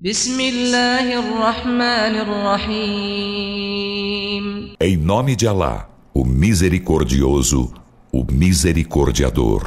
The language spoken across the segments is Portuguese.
Bismillahirrahmanirrahim. Em nome de Alá, o Misericordioso, o Misericordiador.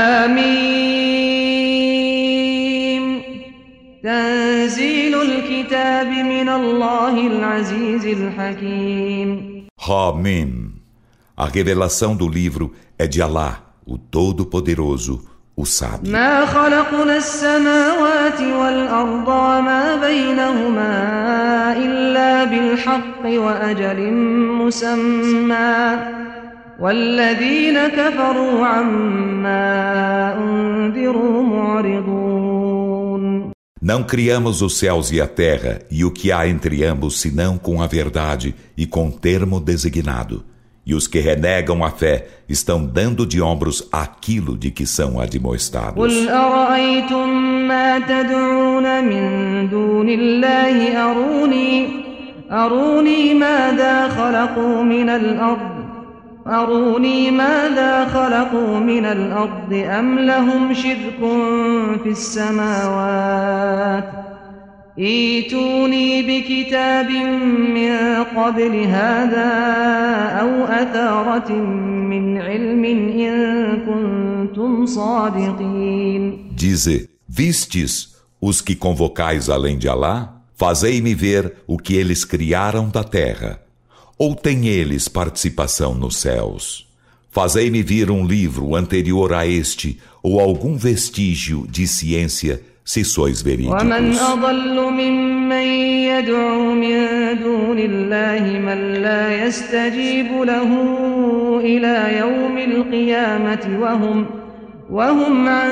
Hamim. Tanzilul kitab min Allahil Azizil Hakim. Hamim. A revelação do livro é de Alá, o Todo-Poderoso, o Sábio. ما خلقنا السماوات والأرض وما بينهما إلا بالحق وأجل مسمى والذين كفروا عما أنذروا معرضون. Não criamos os céus e a terra e o que há entre ambos senão com a verdade e com termo designado. E os que renegam a fé estão dando de ombros aquilo de que são admoestados. قل أرأيتم ما تدعون من دون الله أروني ماذا خلقوا من الأرض أم لهم شرك في السماوات ائتوني بكتاب من قبل هذا أو أثارة من علم إن كنتم صادقين. Dize, vistes os que convocais além de Alá? Fazei-me ver o que eles criaram da terra. Ou têm eles participação nos céus? Fazei-me vir um livro anterior a este, ou algum vestígio de ciência, se sois verídicos. ومن أضل ممن يدعو من دون الله من لا يستجيب له إلى يوم القيامة وهم عن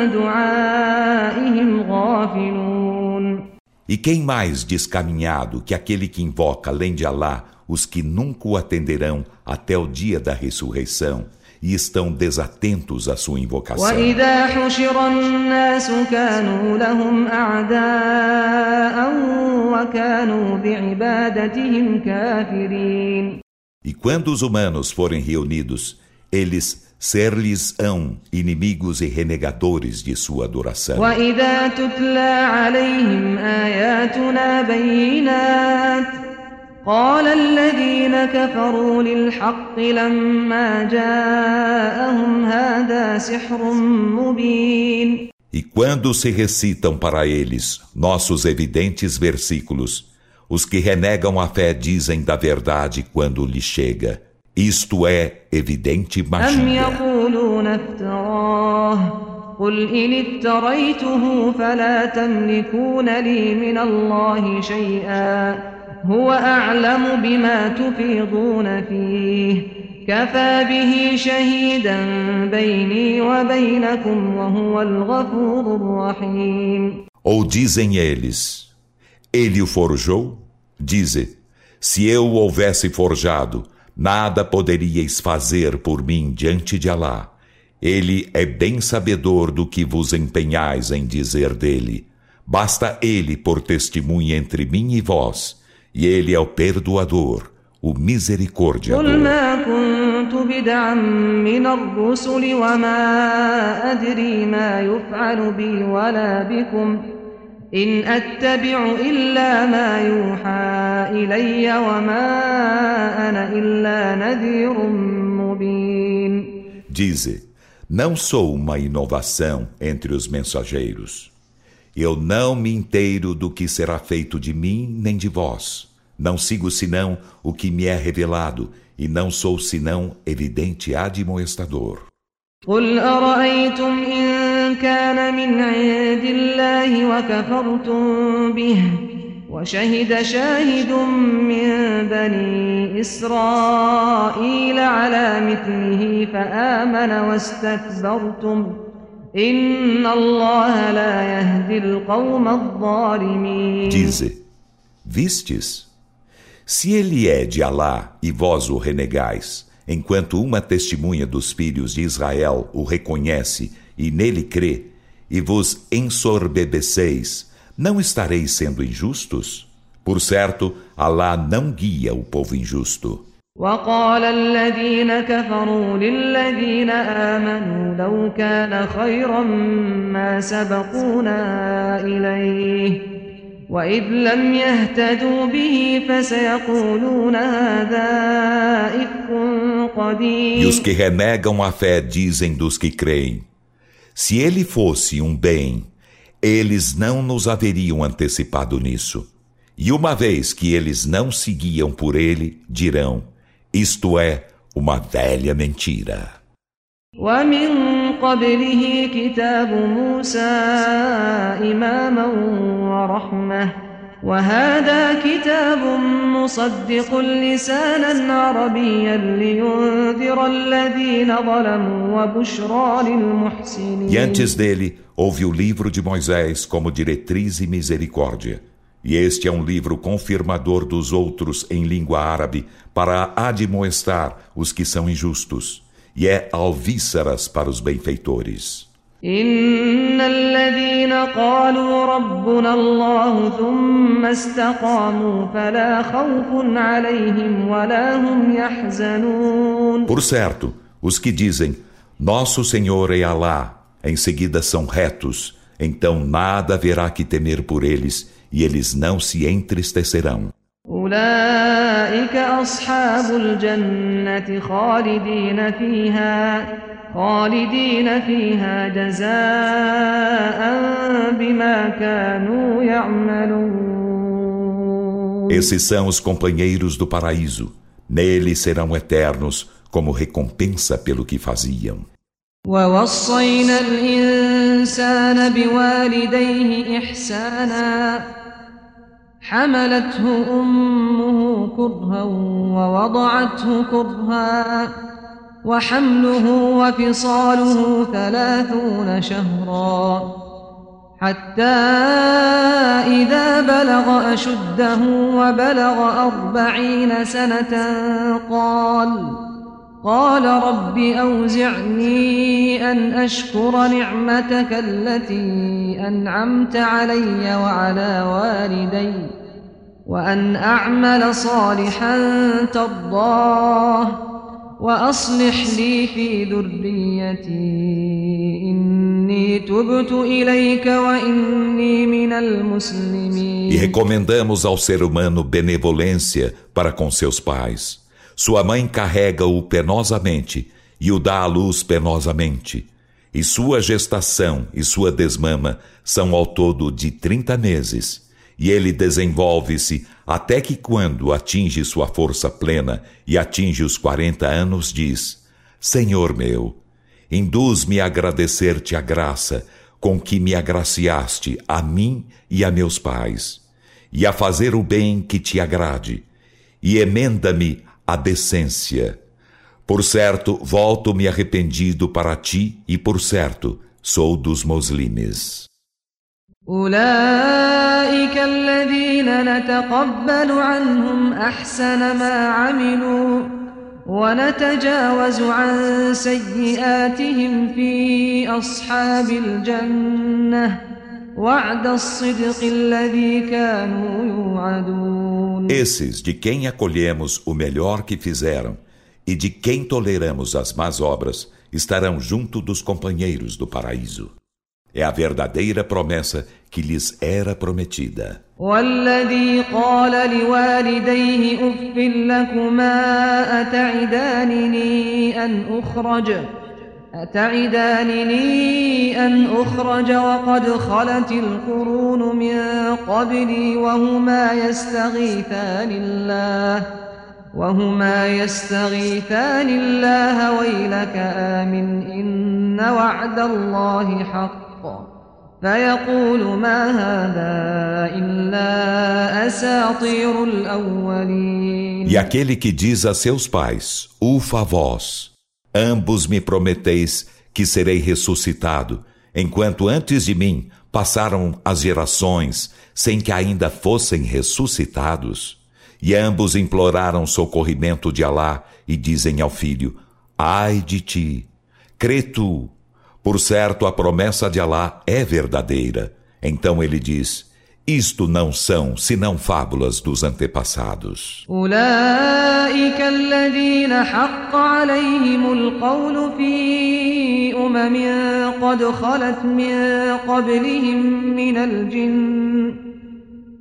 دعائهم غافلون. E quem mais descaminhado que aquele que invoca além de Alá os que nunca o atenderão até o dia da ressurreição e estão desatentos à sua invocação. وَإِذَا حُشِرَ النَّاسُ كَانُوا لَهُمْ أَعْدَاءً وَكَانُوا بِعِبَادَتِهِمْ كَافِرِينَ. E quando os humanos forem reunidos, eles ser-lhes-ão inimigos e renegadores de sua adoração. وَإِذَا تُتْلَى عَلَيْهِمْ آيَاتُنَا بَيِّنَاتٍ قال الذين كفروا للحق لما جاءهم هذا سحر مبين. E quando se recitam para eles nossos evidentes versículos, os que renegam a fé dizem da verdade quando lhes chega. Isto é evidente magia. أم يقولون افتراه قل إن افتريته فلا تملكون لي من الله شيئا هو أعلم بما تفيضون فيه كفى به شهيدا بيني وبينكم وهو الغفور الرحيم. Ou dizem eles, ele o forjou? Dize, se eu o houvesse forjado, nada poderíeis fazer por mim diante de Alá. Ele é bem sabedor do que vos empenhais em dizer dele. Basta ele por testemunha entre mim e vós. E ele é o perdoador, o misericordiador. قل ما كنت بدعا من الرسل وما أدري ما يفعل بي ولا بكم إن أتبع إلا ما يوحى إلي وما أنا إلا نذير مبين. Dize, não sou uma inovação entre os mensageiros. Eu não me inteiro do que será feito de mim nem de vós. Não sigo senão o que me é revelado, e não sou senão evidente admoestador. قل أرأيتم إن كان من عند الله وكفرتم به وشهد شاهد من بني إسرائيل على مثله فآمن واستكبرتم إن الله لا يهدي القوم الظالمين. Dize, vistes? Se ele é de Alá e vós o renegais, enquanto uma testemunha dos filhos de Israel o reconhece e nele crê, e vos ensorbebeceis, não estareis sendo injustos? Por certo, Alá não guia o povo injusto. وقال الذين كفروا للذين آمنوا لو كان خيرا ما سبقونا إليه وإذ لم يهتدوا به فسيقولون هذا إفك E قديم. os que renegam a fé dizem dos que creem: se ele fosse um bem, eles não nos haveriam antecipado nisso. E uma vez que eles não seguiam por ele, dirão: isto é uma velha mentira. ومن قبله كتاب موسى إماما ورحمة وهذا كتاب مصدق لسانا عربيا لينذر الذين ظلموا وبشرى E للمحسنين. antes dele, houve o livro de Moisés como diretriz e misericórdia. E este é um livro confirmador dos outros em língua árabe para admoestar os que são injustos. E é alvíceras para os benfeitores. إن الذين قالوا ربنا الله ثم استقاموا فلا خوف عليهم ولا هم يحزنون. Por certo, os que dizem, nosso Senhor é Alá, em seguida são retos, então nada haverá que temer por eles, e eles não se entristecerão. أولئك أصحاب الجنة خالدين فيها جزاء بما كانوا يعملون. Esses são os companheiros do paraíso. Neles serão eternos, como recompensa pelo que faziam. ووصينا الإنسان بوالديه إحسانا حملته أمه كرها ووضعته كرها وحمله وفصاله 30 شهرا حتى إذا بلغ أشده وبلغ 40 سنة قال رب أوزعني أن أشكر نعمتك التي أنعمت علي وعلى والدي وأن أعمل صالحا ترضاه وأصلح لي في ذريتي إني تبت إليك وإني من المسلمين. E recomendamos ao ser humano benevolência para com seus pais. Sua mãe carrega-o penosamente e o dá à luz penosamente. E sua gestação e sua desmama são ao todo de 30 meses. E ele desenvolve-se até que quando atinge sua força plena e atinge os 40 anos, diz: Senhor meu, induz-me a agradecer-te a graça com que me agraciaste a mim e a meus pais, e a fazer o bem que te agrade, e emenda-me a decência. Por certo, volto-me arrependido para ti e por certo, sou dos muslimes. أولئك الذين نتقبل عنهم أحسن ما عملوا ونتجاوز عن سيئاتهم في أصحاب الجنة وعد الصدق الذي كانوا يوعدون. Esses de quem acolhemos o melhor que fizeram e de quem toleramos as más obras estarão junto dos companheiros do paraíso. É a verdadeira promessa que lhes era prometida. والذي قال لوالديه أف لكما أتعدانني أن أخرج وقد خلت القرون من قبلي وهما يستغيثان الله ويلك آمن إن وعد الله حق فيقول ما هذا إلا أساطير الأولين. E aquele que diz a seus pais, ufa vós, ambos me prometeis que serei ressuscitado, enquanto antes de mim passaram as gerações sem que ainda fossem ressuscitados. E ambos imploraram socorrimento de Alá e dizem ao filho, ai de ti, crê tu. Por certo, a promessa de Alá é verdadeira. Então ele diz, isto não são senão fábulas dos antepassados. أولئك الذين حق عليهم القول في قد خلت من قبلهم من الجن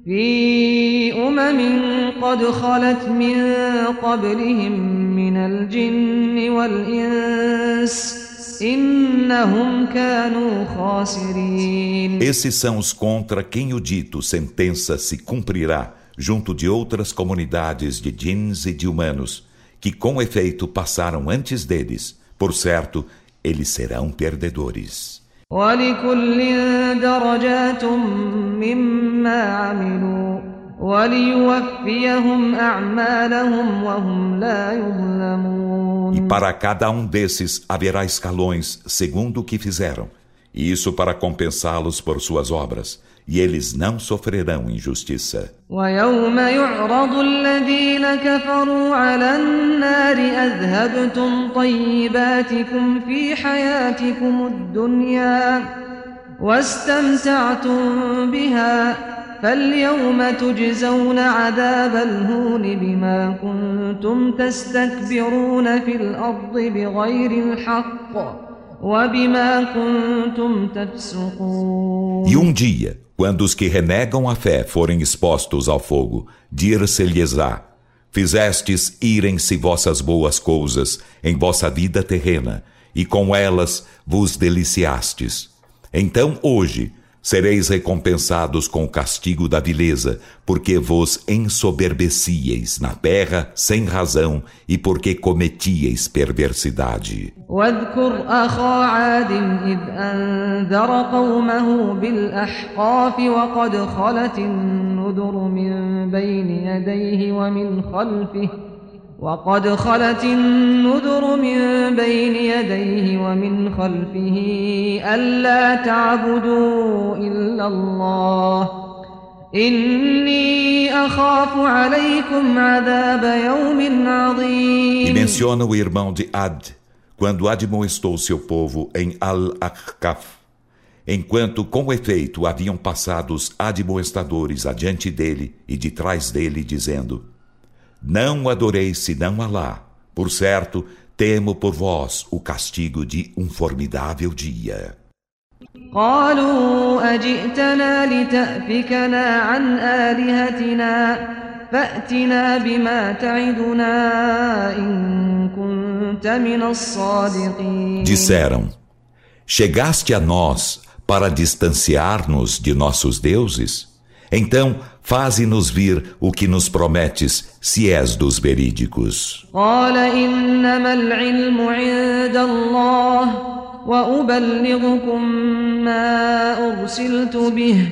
في قد خلت من قبلهم من الجن والإنس إنهم كانوا خاسرين. Esses são os contra quem o dito sentença se cumprirá junto de outras comunidades de djinns e de humanos, que com efeito passaram antes deles. Por certo, eles serão perdedores. وَلِكُلٍّ دَرَجَاتٌ مِّمَّا عَمِلُوا وَلِيُوَفِّيَهُمْ أَعْمَالَهُمْ وَهُمْ لَا يُظْلَمُونَ. E para cada um desses haverá escalões segundo o que fizeram, e isso para compensá-los por suas obras, e eles não sofrerão injustiça. وَيَوْمَ يُعْرَضُ الَّذِينَ كَفَرُوا عَلَى النَّارِ أَذْهَبْتُمْ طَيِّبَاتِكُمْ فِي حَيَاتِكُمُ الدُّنْيَا وَاسْتَمْتَعْتُمْ بِهَا فَالْيَوْمَ تُجْزَوْنَ عَذَابَ الْهُونِ بِمَا كُنتُمْ تَسْتَكْبِرُونَ فِي الْأَرْضِ بِغَيْرِ الْحَقِّ وَبِمَا كُنتُمْ تَفْسُقُونَ. E um dia, quando os que renegam a fé forem expostos ao fogo, dir-se-lhes-á: fizestes irem-se vossas boas coisas em vossa vida terrena, e com elas vos deliciastes. Então hoje sereis recompensados com o castigo da vileza, porque vos ensoberbecieis na terra sem razão e porque cometíeis perversidade. واذكر أخا عاد إذ أنذر قومه بالأحقاف وقد خلت النذر من بين يديه ومن خلفه ألا تعبدوا إلا الله إني أخاف عليكم عذاب يوم عظيم. E menciona o irmão de Ad, quando admoestou seu povo em Al-Ahqaf, enquanto com efeito haviam passado os admoestadores adiante dele e de trás dele, dizendo: não adoreis senão Alá. Por certo, temo por vós o castigo de um formidável dia. قالوا أجئتنا لتأفكنا عن آلهتنا فأتنا بما تعدنا إن كنت من الصادقين. Disseram: chegaste a nós para distanciar-nos de nossos deuses? Então, faze-nos vir o que nos prometes, se és dos verídicos. قال إنما العلم عند الله وأبلغكم ما أرسلت به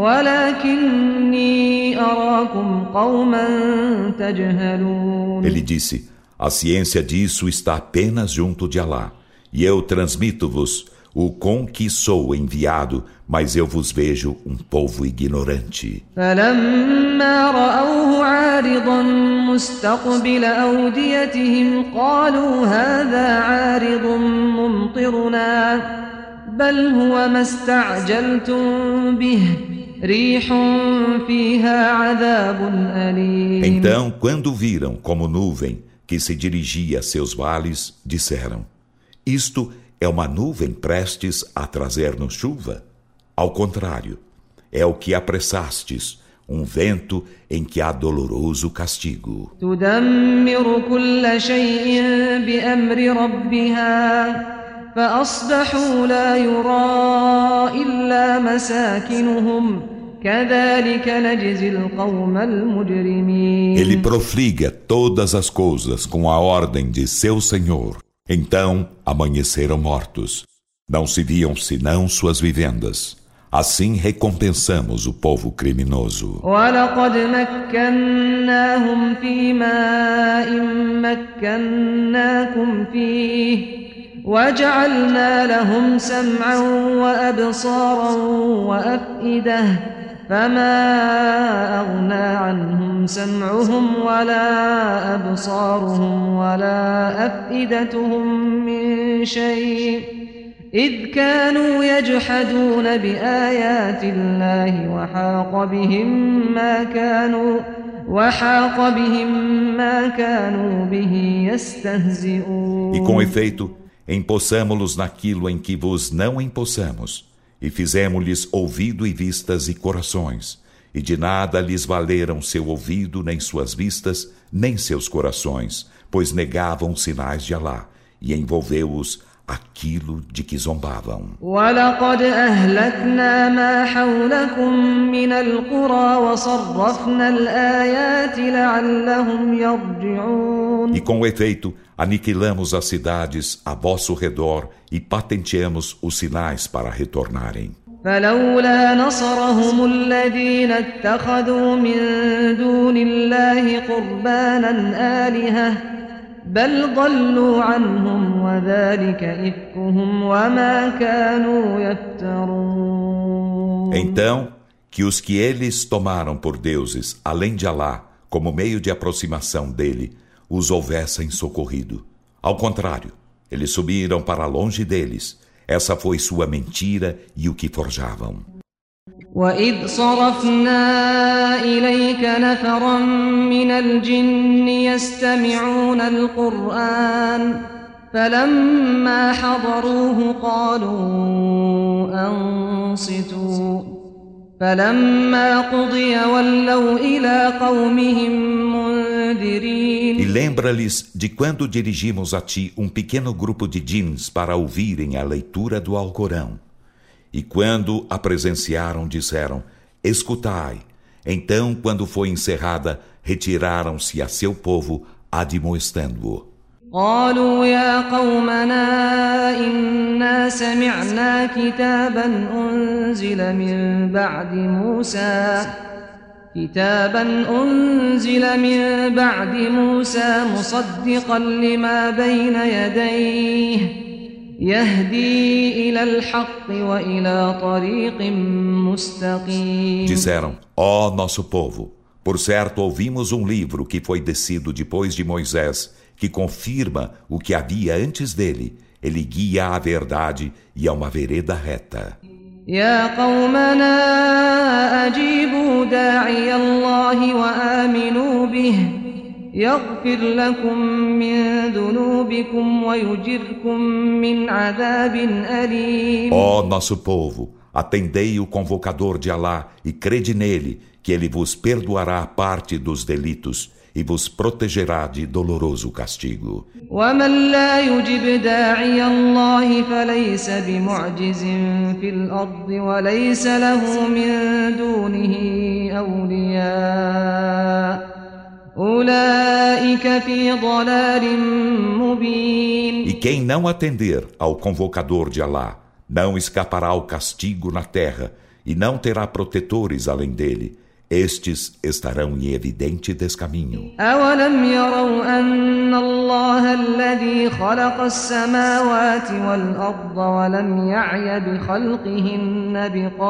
ولكني أراكم قوما تجهلون. Ele disse: a ciência disso está apenas junto de Alá, e eu transmito-vos o com que sou enviado, mas eu vos vejo um povo ignorante. فلما رأوه عارضا مستقبل أوديتهم قالوا هذا عارض ممطرنا بل هو ما استعجلتم به ريح فيها عذاب أليم. Então, quando viram como nuvem que se dirigia a seus vales, disseram: isto é uma nuvem prestes a trazer-nos chuva? Ao contrário, é o que apressastes, um vento em que há doloroso castigo. تدمر كل شيء بأمر ربها فأصبحوا لا يرى إلا مساكنهم كذلك نجزي القوم المجرمين. Ele profliga todas as coisas com a ordem de seu Senhor. Então amanheceram mortos. Não se viam senão suas vivendas. Assim recompensamos o povo criminoso. وَلَقَدْ مَكَّنَّاهُمْ فِي مَاءٍ مَكَّنَّاكُمْ فِيهِ وَجَعَلْنَا لَهُمْ سَمْعًا وَأَبْصَارًا وَأَفْئِدَةً فَمَا أَغْنَى عَنْهُمْ سَمْعُهُمْ وَلَا أَبْصَارُهُمْ وَلَا أَفْئِدَتُهُمْ مِنْ شَيْءٍ إذ كانوا يجحدون بآيات الله وحاق بهم ما كانوا به يستهزئون. E com efeito, empossamo-los naquilo em que vos não empossamos, e fizemos-lhes ouvido e vistas e corações, e de nada lhes valeram seu ouvido, nem suas vistas, nem seus corações, pois negavam os sinais de Alá, e envolveu-os aquilo de que zombavam. وَلَقَدْ أَهْلَكْنَا مَا حَوْلَكُمْ مِنَ الْقُرَى وَصَرَّفْنَا الْآيَاتِ لَعَلَّهُمْ يَرْجِعُونَ. E com efeito, aniquilamos as cidades a vosso redor e patenteamos os sinais para retornarem. فلولا نصرهم الذين اتخذوا من دون الله قربانا آلهة بل ضلوا عنهم وذلك إفكهم وما كانوا يفترون. Então, que os que eles tomaram por deuses, além de Alá, como meio de aproximação dele, os houvessem socorrido. Ao contrário, eles subiram para longe deles. Essa foi sua mentira e o que forjavam. وَإِذْ صَرَفْنَا إِلَيْكَ نَفَرًا مِنَ الْجِنِّ يَسْتَمِعُونَ الْقُرْآنَ فَلَمَّا حَضَرُوهُ قَالُوا أَنصِتُوا فَلَمَّا قُضِيَ وَلَّوْا إِلَى قَوْمِهِمْ مُنذِرِينَ. E lembra-lhes de quando dirigimos a ti um pequeno grupo de djinns para ouvirem a leitura do Alcorão. E quando a presenciaram, disseram: escutai. Então, quando foi encerrada, retiraram-se a seu povo, admoestando-o. قالوا يا قومنا إنا سمعنا كتابا أنزل من بعد موسى مصدقا لما بين يديه يهدي إلى الحق وإلى طريق مستقيم. Disseram: ó nosso povo, por certo ouvimos um livro que foi descido depois de Moisés, que confirma o que havia antes dele. Ele guia à verdade e a uma vereda reta. يا قومنا أجيبوا داعي الله وآمنوا به يغفر لكم من ذنوبكم ويجركم من عذاب أليم. Ó nosso povo, atendei o convocador de Alá e crede nele, que ele vos perdoará parte dos delitos e vos protegerá de doloroso castigo. ومن لا يجب داعي الله فليس بمعجز في الأرض وليس له من دونه أولياء أولئك في ضلال مبين. E quem não atender ao convocador de Alá não escapará ao castigo na terra e não terá protetores além dele. Estes estarão em evidente descaminho. أَوَلَمْ يَرَوْا أَنَّ اللَّهَ الَّذِي خَلَقَ السَّمَاوَاتِ وَالْأَرْضَ وَلَمْ يَعْيَ بِخَلْقِهِنَّ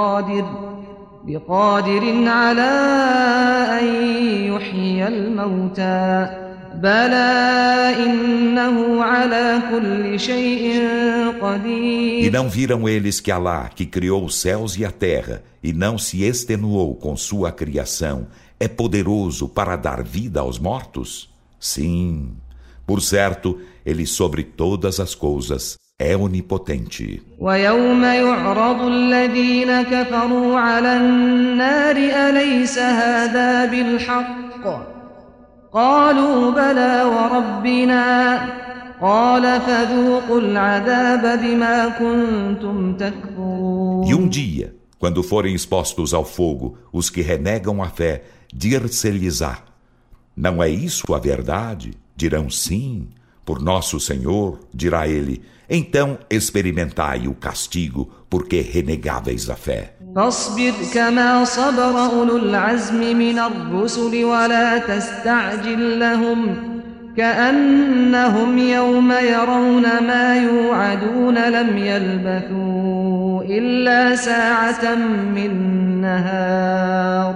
بِقَادِرٍ عَلَىٰ أَن يُحْيِيَ الْمَوْتَىٰ بَلَىٰ إِنَّهُ عَلَىٰ كُلِّ شَيْءٍ قَدِيرٌ. E não viram eles que Alá, que criou os céus e a terra, e não se extenuou com sua criação, é poderoso para dar vida aos mortos? Sim, por certo, ele sobre todas as coisas é onipotente. وَيَوْمَ يُعْرَضُ الَّذِينَ كَفَرُوا عَلَى النَّارِ أَلَيْسَ هَذَا بِالْحَقِّ قالوا بلى وربنا قال فذوقوا العذاب بما كنتم تكفرون. E um dia, quando forem expostos ao fogo, os que renegam a fé, dir-se-lhes-á: não é isso a verdade? Dirão: sim, por nosso Senhor. Dirá ele: então experimentai o castigo, porque renegáveis a fé. فاصبر كما صبر أولو العزم من الرسل ولا تستعجل لهم كأنهم يوم يرون ما يوعدون لم يلبثوا إلا ساعة من نهار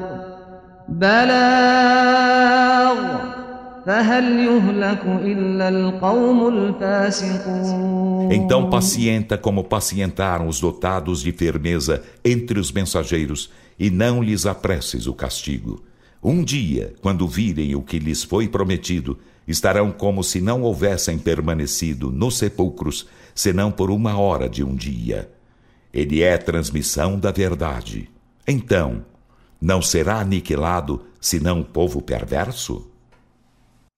بلاغ فهل يهلك إلا القوم الفاسقون. Então pacienta como pacientaram os dotados de firmeza entre os mensageiros, e não lhes apresses o castigo. Um dia, quando virem o que lhes foi prometido, estarão como se não houvessem permanecido nos sepulcros, senão por 1 hora de um dia. Ele é transmissão da verdade. Então, Não será aniquilado senão o povo perverso?